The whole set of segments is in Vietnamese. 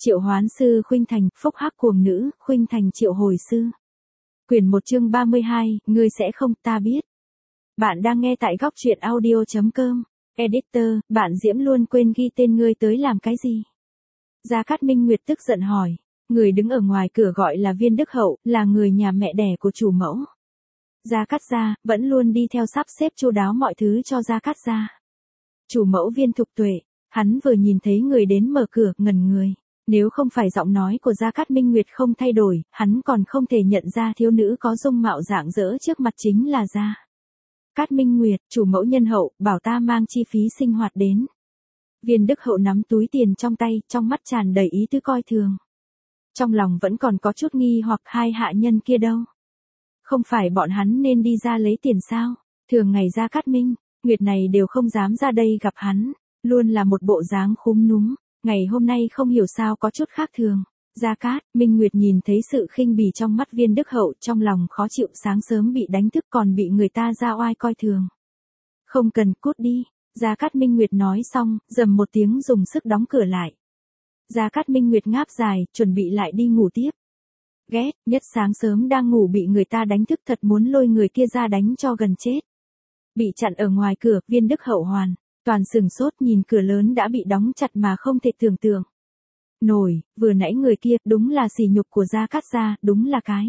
Triệu hoán sư Khuynh Thành, phúc hắc cuồng nữ, Khuynh Thành triệu hồi sư. Quyển 1 chương 32, ngươi sẽ không, ta biết. Bạn đang nghe tại góc truyện audio.com. Editor, bạn Diễm luôn quên ghi tên ngươi tới làm cái gì? Gia Cát Minh Nguyệt tức giận hỏi. Người đứng ở ngoài cửa gọi là Viên Đức Hậu, là người nhà mẹ đẻ của chủ mẫu. Gia Cát gia, vẫn luôn đi theo sắp xếp chu đáo mọi thứ cho Gia Cát gia. Chủ mẫu Viên Thục Tuệ, hắn vừa nhìn thấy người đến mở cửa, ngẩn người. Nếu không phải giọng nói của Gia Cát Minh Nguyệt không thay đổi, hắn còn không thể nhận ra thiếu nữ có dung mạo rạng rỡ trước mặt chính là Gia Cát Minh Nguyệt, chủ mẫu nhân hậu, bảo ta mang chi phí sinh hoạt đến. Viên Đức Hậu nắm túi tiền trong tay, trong mắt tràn đầy ý tứ coi thường. Trong lòng vẫn còn có chút nghi hoặc hai hạ nhân kia đâu. Không phải bọn hắn nên đi ra lấy tiền sao? Thường ngày Gia Cát Minh Nguyệt này đều không dám ra đây gặp hắn, luôn là một bộ dáng khúm núm. Ngày hôm nay không hiểu sao có chút khác thường. Gia Cát Minh Nguyệt nhìn thấy sự khinh bỉ trong mắt Viên Đức Hậu, trong lòng khó chịu, sáng sớm bị đánh thức còn bị người ta ra oai coi thường. Không cần, cút đi. Gia Cát Minh Nguyệt nói xong, rầm một tiếng dùng sức đóng cửa lại. Gia Cát Minh Nguyệt ngáp dài, chuẩn bị lại đi ngủ tiếp. Ghét, nhất sáng sớm đang ngủ bị người ta đánh thức, thật muốn lôi người kia ra đánh cho gần chết. Bị chặn ở ngoài cửa, Viên Đức Hậu hoàn toàn sừng sốt nhìn cửa lớn đã bị đóng chặt mà không thể tưởng tượng nổi, vừa nãy người kia đúng là sỉ nhục của Gia Cát gia, đúng là cái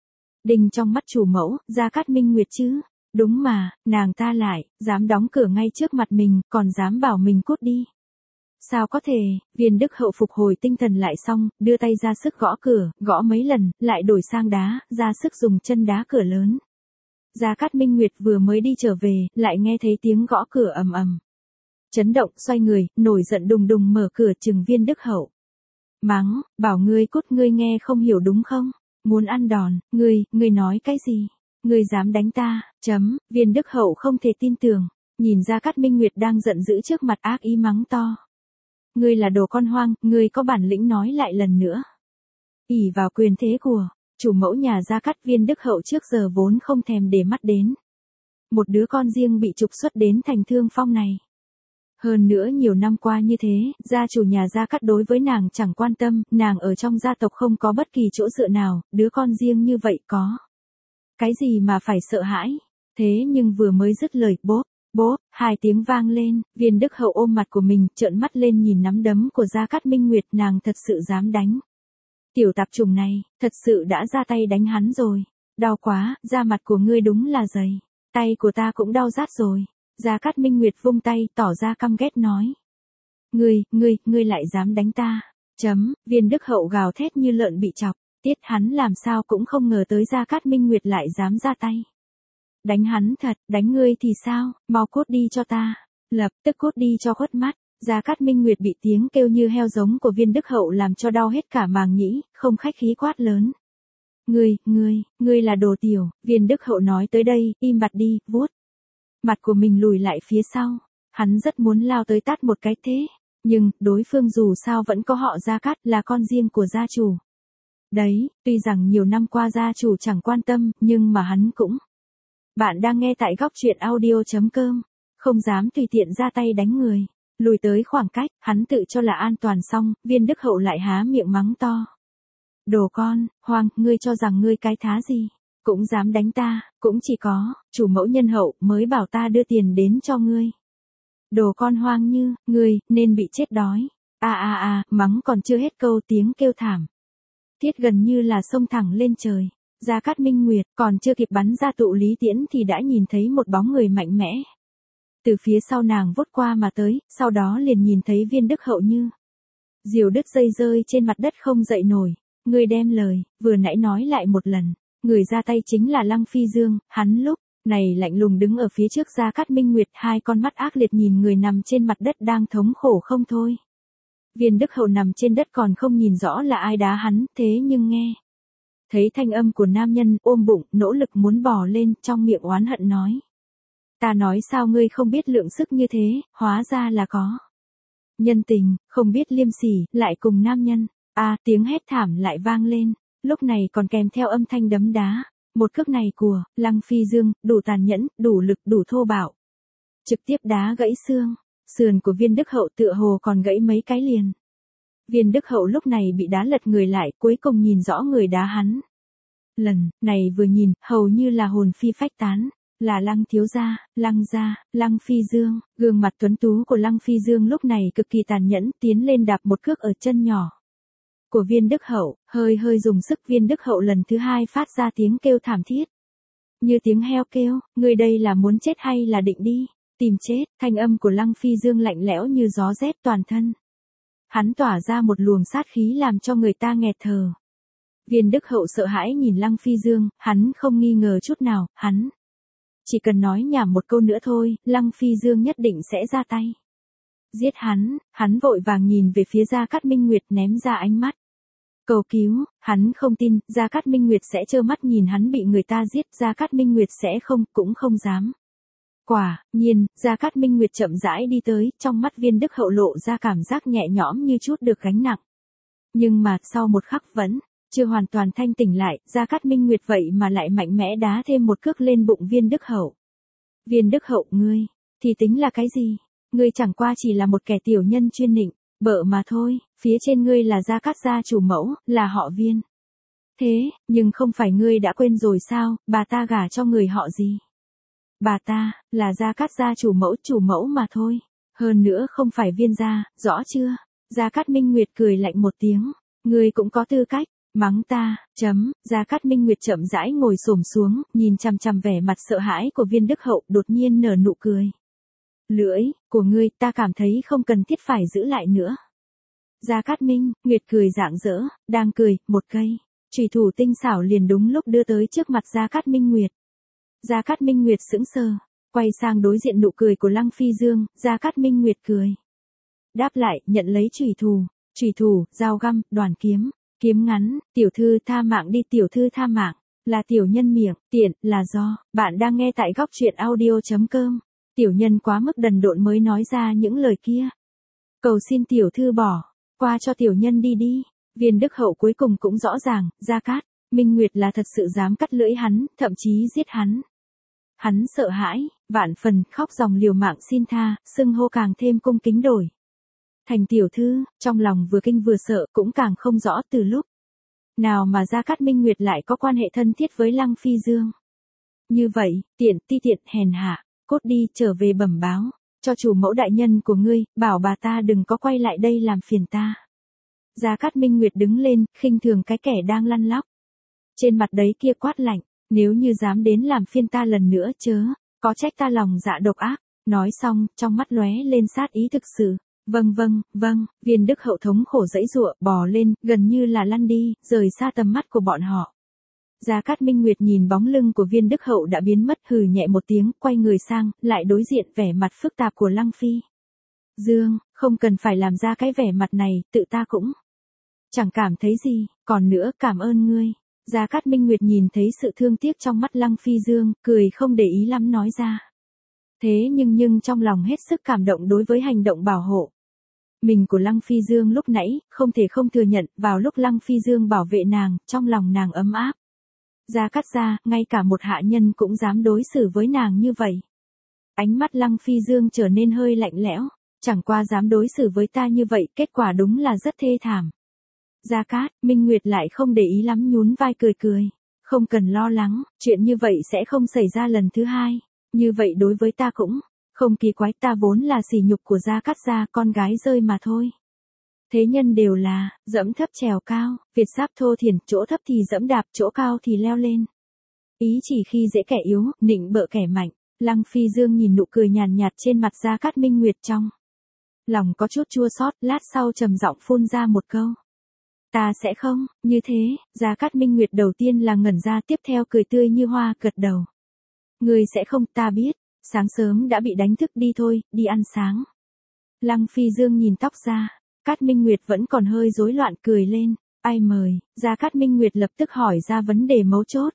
đinh trong mắt chủ mẫu, Gia Cát Minh Nguyệt chứ. Đúng mà, nàng ta lại dám đóng cửa ngay trước mặt mình, còn dám bảo mình cút đi. Sao có thể? Viên Đức Hậu phục hồi tinh thần lại xong, đưa tay ra sức gõ cửa, gõ mấy lần, lại đổi sang đá, ra sức dùng chân đá cửa lớn. Gia Cát Minh Nguyệt vừa mới đi trở về, lại nghe thấy tiếng gõ cửa ầm ầm. Chấn động, xoay người, nổi giận đùng đùng mở cửa chừng Viên Đức Hậu. Mắng, bảo ngươi cút, ngươi nghe không hiểu đúng không? Muốn ăn đòn, ngươi nói cái gì? Ngươi dám đánh ta, Viên Đức Hậu không thể tin tưởng, nhìn Gia Cát Minh Nguyệt đang giận dữ trước mặt ác ý mắng to. Ngươi là đồ con hoang, ngươi có bản lĩnh nói lại lần nữa. Ỷ vào quyền thế của chủ mẫu nhà Gia Cát, Viên Đức Hậu trước giờ vốn không thèm để mắt đến. Một đứa con riêng bị trục xuất đến thành Thương Phong này. Hơn nữa nhiều năm qua như thế, gia chủ nhà Gia Cát đối với nàng chẳng quan tâm, nàng ở trong gia tộc không có bất kỳ chỗ dựa nào, đứa con riêng như vậy có cái gì mà phải sợ hãi. Thế nhưng vừa mới dứt lời, bốp, hai tiếng vang lên, Viên Đức Hậu ôm mặt của mình, trợn mắt lên nhìn nắm đấm của Gia Cát Minh Nguyệt, nàng thật sự dám đánh. Tiểu tạp trùng này, thật sự đã ra tay đánh hắn rồi. Đau quá, da mặt của ngươi đúng là dày. Tay của ta cũng đau rát rồi. Gia Cát Minh Nguyệt vung tay, tỏ ra căm ghét nói. Ngươi lại dám đánh ta. Viên Đức Hậu gào thét như lợn bị chọc. Tiết hắn làm sao cũng không ngờ tới Gia Cát Minh Nguyệt lại dám ra tay. Đánh hắn thật, đánh ngươi thì sao, mau cút đi cho ta. Lập tức cút đi cho khuất mắt. Gia Cát Minh Nguyệt bị tiếng kêu như heo giống của Viên Đức Hậu làm cho đau hết cả màng nhĩ, không khách khí quát lớn. Ngươi là đồ tiểu. Viên Đức Hậu nói tới đây, im bặt đi, vuốt mặt của mình lùi lại phía sau. Hắn rất muốn lao tới tát một cái thế, nhưng đối phương dù sao vẫn có họ Gia Cát, là con riêng của gia chủ. Đấy, tuy rằng nhiều năm qua gia chủ chẳng quan tâm, nhưng mà hắn cũng. Bạn đang nghe tại góc truyện audio.com, không dám tùy tiện ra tay đánh người. Lùi tới khoảng cách, hắn tự cho là an toàn xong, Viên Đức Hậu lại há miệng mắng to. Đồ con hoang, ngươi cho rằng ngươi cái thá gì? Cũng dám đánh ta, cũng chỉ có chủ mẫu nhân hậu mới bảo ta đưa tiền đến cho ngươi. Đồ con hoang như, ngươi nên bị chết đói. Mắng còn chưa hết câu, tiếng kêu thảm thiết gần như là xông thẳng lên trời. Gia Cát Minh Nguyệt còn chưa kịp bắn ra tụ lý tiễn thì đã nhìn thấy một bóng người mạnh mẽ từ phía sau nàng vút qua mà tới, sau đó liền nhìn thấy Viên Đức Hậu như diều đứt dây rơi trên mặt đất không dậy nổi. Người đem lời vừa nãy nói lại một lần. Người ra tay chính là Lăng Phi Dương, hắn lúc này lạnh lùng đứng ở phía trước Gia Cát Minh Nguyệt, hai con mắt ác liệt nhìn người nằm trên mặt đất đang thống khổ không thôi. Viên Đức Hậu nằm trên đất còn không nhìn rõ là ai đá hắn, thế nhưng nghe thấy thanh âm của nam nhân, ôm bụng, nỗ lực muốn bò lên, trong miệng oán hận nói. Ta nói sao ngươi không biết lượng sức như thế, hóa ra là có nhân tình, không biết liêm sỉ, lại cùng nam nhân. Tiếng hét thảm lại vang lên, lúc này còn kèm theo âm thanh đấm đá. Một cước này của Lăng Phi Dương, đủ tàn nhẫn, đủ lực, đủ thô bạo. Trực tiếp đá gãy xương, sườn của Viên Đức Hậu tựa hồ còn gãy mấy cái liền. Viên Đức Hậu lúc này bị đá lật người lại, cuối cùng nhìn rõ người đá hắn. Lần này vừa nhìn, hầu như là hồn phi phách tán. Là Lăng thiếu gia, Lăng Phi Dương. Gương mặt tuấn tú của Lăng Phi Dương lúc này cực kỳ tàn nhẫn, tiến lên đạp một cước ở chân nhỏ của Viên Đức Hậu, hơi dùng sức. Viên Đức Hậu lần thứ hai phát ra tiếng kêu thảm thiết. Như tiếng heo kêu, người đây là muốn chết hay là định đi, tìm chết. Thanh âm của Lăng Phi Dương lạnh lẽo như gió rét toàn thân. Hắn tỏa ra một luồng sát khí làm cho người ta nghẹt thở. Viên Đức Hậu sợ hãi nhìn Lăng Phi Dương, hắn không nghi ngờ chút nào, hắn chỉ cần nói nhảm một câu nữa thôi, Lăng Phi Dương nhất định sẽ ra tay. Giết hắn vội vàng nhìn về phía Gia Cát Minh Nguyệt ném ra ánh mắt cầu cứu, hắn không tin, Gia Cát Minh Nguyệt sẽ trơ mắt nhìn hắn bị người ta giết, Gia Cát Minh Nguyệt sẽ cũng không dám. Quả nhiên, Gia Cát Minh Nguyệt chậm rãi đi tới, trong mắt Viên Đức Hậu lộ ra cảm giác nhẹ nhõm như chút được gánh nặng. Nhưng mà, sau một khắc vẫn chưa hoàn toàn thanh tỉnh lại, Gia Cát Minh Nguyệt vậy mà lại mạnh mẽ đá thêm một cước lên bụng Viên Đức Hậu. Viên Đức Hậu, ngươi thì tính là cái gì? Ngươi chẳng qua chỉ là một kẻ tiểu nhân chuyên nịnh bợ mà thôi, phía trên ngươi là Gia Cát gia chủ mẫu, là họ Viên. Thế, nhưng không phải ngươi đã quên rồi sao, bà ta gả cho người họ gì? Bà ta, là Gia Cát gia chủ mẫu mà thôi. Hơn nữa không phải Viên gia, rõ chưa? Gia Cát Minh Nguyệt cười lạnh một tiếng. Ngươi cũng có tư cách mắng ta, Gia Cát Minh Nguyệt chậm rãi ngồi xổm xuống, nhìn chằm chằm vẻ mặt sợ hãi của Viên Đức Hậu, đột nhiên nở nụ cười. Lưỡi của ngươi, ta cảm thấy không cần thiết phải giữ lại nữa. Gia Cát Minh Nguyệt cười rạng rỡ, đang cười, một cây chùy thủ tinh xảo liền đúng lúc đưa tới trước mặt Gia Cát Minh Nguyệt. Gia Cát Minh Nguyệt sững sờ, quay sang đối diện nụ cười của Lăng Phi Dương, Gia Cát Minh Nguyệt cười. Đáp lại, nhận lấy chùy thủ, dao găm, đoàn kiếm, kiếm ngắn, tiểu thư tha mạng đi, tiểu thư tha mạng, là tiểu nhân miệng, tiện, là do, bạn đang nghe tại góc truyện audio.com. Tiểu nhân quá mức đần độn mới nói ra những lời kia. Cầu xin tiểu thư bỏ qua cho tiểu nhân đi. Viên Đức Hậu cuối cùng cũng rõ ràng, Gia Cát Minh Nguyệt là thật sự dám cắt lưỡi hắn, thậm chí giết hắn. Hắn sợ hãi, vạn phần, khóc ròng liều mạng xin tha, xưng hô càng thêm cung kính đổi thành tiểu thư, trong lòng vừa kinh vừa sợ, cũng càng không rõ từ lúc nào mà Gia Cát Minh Nguyệt lại có quan hệ thân thiết với Lăng Phi Dương. Như vậy, tiện, hèn hạ, cốt đi, trở về bẩm báo cho chủ mẫu đại nhân của ngươi, bảo bà ta đừng có quay lại đây làm phiền ta. Gia Cát Minh Nguyệt đứng lên, khinh thường cái kẻ đang lăn lóc trên mặt đấy kia, quát lạnh, nếu như dám đến làm phiền ta lần nữa chớ có trách ta lòng dạ độc ác. Nói xong, trong mắt lóe lên sát ý thực sự. Vâng, Viên Đức Hậu thống khổ giãy giụa, bò lên, gần như là lăn đi, rời xa tầm mắt của bọn họ. Gia Cát Minh Nguyệt nhìn bóng lưng của Viên Đức Hậu đã biến mất, hừ nhẹ một tiếng, quay người sang, lại đối diện vẻ mặt phức tạp của Lăng Phi Dương, không cần phải làm ra cái vẻ mặt này, tự ta cũng chẳng cảm thấy gì, còn nữa, cảm ơn ngươi. Gia Cát Minh Nguyệt nhìn thấy sự thương tiếc trong mắt Lăng Phi Dương, cười không để ý lắm nói ra. Thế nhưng trong lòng hết sức cảm động đối với hành động bảo hộ mình của Lăng Phi Dương lúc nãy, không thể không thừa nhận, vào lúc Lăng Phi Dương bảo vệ nàng, trong lòng nàng ấm áp. Gia Cát gia, ngay cả một hạ nhân cũng dám đối xử với nàng như vậy. Ánh mắt Lăng Phi Dương trở nên hơi lạnh lẽo, chẳng qua dám đối xử với ta như vậy, kết quả đúng là rất thê thảm. Gia Cát Minh Nguyệt lại không để ý lắm, nhún vai cười. Không cần lo lắng, chuyện như vậy sẽ không xảy ra lần thứ hai. Như vậy đối với ta cũng không kỳ quái, ta vốn là sỉ nhục của Gia Cát gia, con gái rơi mà thôi. Thế nhân đều là dẫm thấp trèo cao, Việt sáp thô thiển, chỗ thấp thì dẫm đạp, chỗ cao thì leo lên. Ý chỉ khi dễ kẻ yếu, nịnh bợ kẻ mạnh. Lăng Phi Dương nhìn nụ cười nhàn nhạt trên mặt Gia Cát Minh Nguyệt, trong lòng có chút chua xót, lát sau trầm giọng phun ra một câu. Ta sẽ không, như thế. Gia Cát Minh Nguyệt đầu tiên là ngẩn ra, tiếp theo cười tươi như hoa, gật đầu. Ngươi sẽ không, ta biết, sáng sớm đã bị đánh thức, đi thôi, đi ăn sáng. Lăng Phi Dương nhìn tóc Gia Cát Minh Nguyệt vẫn còn hơi rối loạn, cười lên, ai mời. Gia Cát Minh Nguyệt lập tức hỏi ra vấn đề mấu chốt.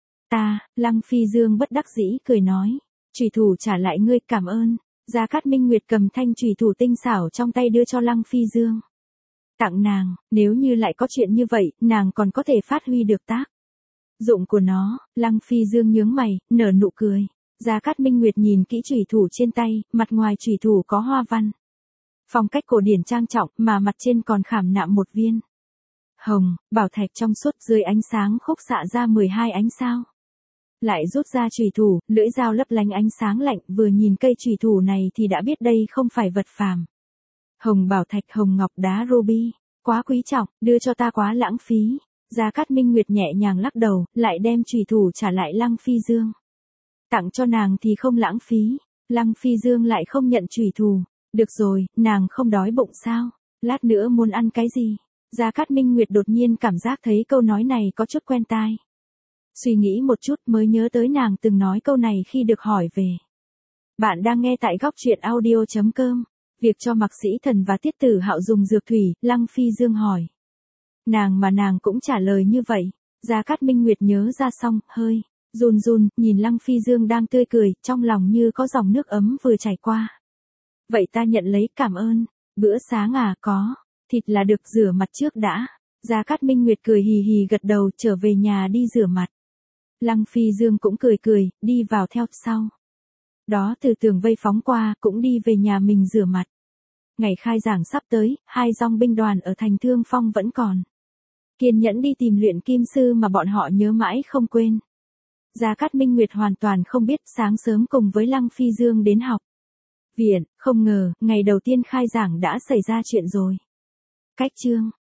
Lăng Phi Dương bất đắc dĩ cười nói, chùy thủ trả lại ngươi, cảm ơn. Gia Cát Minh Nguyệt cầm thanh chùy thủ tinh xảo trong tay đưa cho Lăng Phi Dương. Tặng nàng, nếu như lại có chuyện như vậy, nàng còn có thể phát huy được tác dụng của nó. Lăng Phi Dương nhướng mày, nở nụ cười. Gia Cát Minh Nguyệt nhìn kỹ chùy thủ trên tay, mặt ngoài chùy thủ có hoa văn Phong cách cổ điển trang trọng mà mặt trên còn khảm nạm một viên hồng, bảo thạch trong suốt, dưới ánh sáng khúc xạ ra 12 ánh sao. Lại rút ra chùy thủ, lưỡi dao lấp lánh ánh sáng lạnh, vừa nhìn cây chùy thủ này thì đã biết đây không phải vật phàm. Hồng bảo thạch, hồng ngọc, đá ruby, quá quý trọng, đưa cho ta quá lãng phí. Gia Cát Minh Nguyệt nhẹ nhàng lắc đầu, lại đem chùy thủ trả lại Lăng Phi Dương. Tặng cho nàng thì không lãng phí. Lăng Phi Dương lại không nhận chùy thủ. Được rồi, nàng không đói bụng sao? Lát nữa muốn ăn cái gì? Gia Cát Minh Nguyệt đột nhiên cảm giác thấy câu nói này có chút quen tai. Suy nghĩ một chút mới nhớ tới nàng từng nói câu này khi được hỏi về. Bạn đang nghe tại góc truyện audio.com. Việc cho Mạc Sĩ Thần và Tiết Tử Hạo dùng dược thủy, Lăng Phi Dương hỏi. Nàng cũng trả lời như vậy. Gia Cát Minh Nguyệt nhớ ra xong, hơi run run, nhìn Lăng Phi Dương đang tươi cười, trong lòng như có dòng nước ấm vừa chảy qua. Vậy ta nhận lấy, cảm ơn. Bữa sáng à, có thịt là được, rửa mặt trước đã. Gia Cát Minh Nguyệt cười hì hì gật đầu, trở về nhà đi rửa mặt. Lăng Phi Dương cũng cười, đi vào theo sau. Đó từ tường vây phóng qua, cũng đi về nhà mình rửa mặt. Ngày khai giảng sắp tới, 2 dòng binh đoàn ở thành Thương Phong vẫn còn kiên nhẫn đi tìm luyện kim sư mà bọn họ nhớ mãi không quên. Gia Cát Minh Nguyệt hoàn toàn không biết, sáng sớm cùng với Lăng Phi Dương đến học viện, không ngờ, ngày đầu tiên khai giảng đã xảy ra chuyện rồi. Cách chương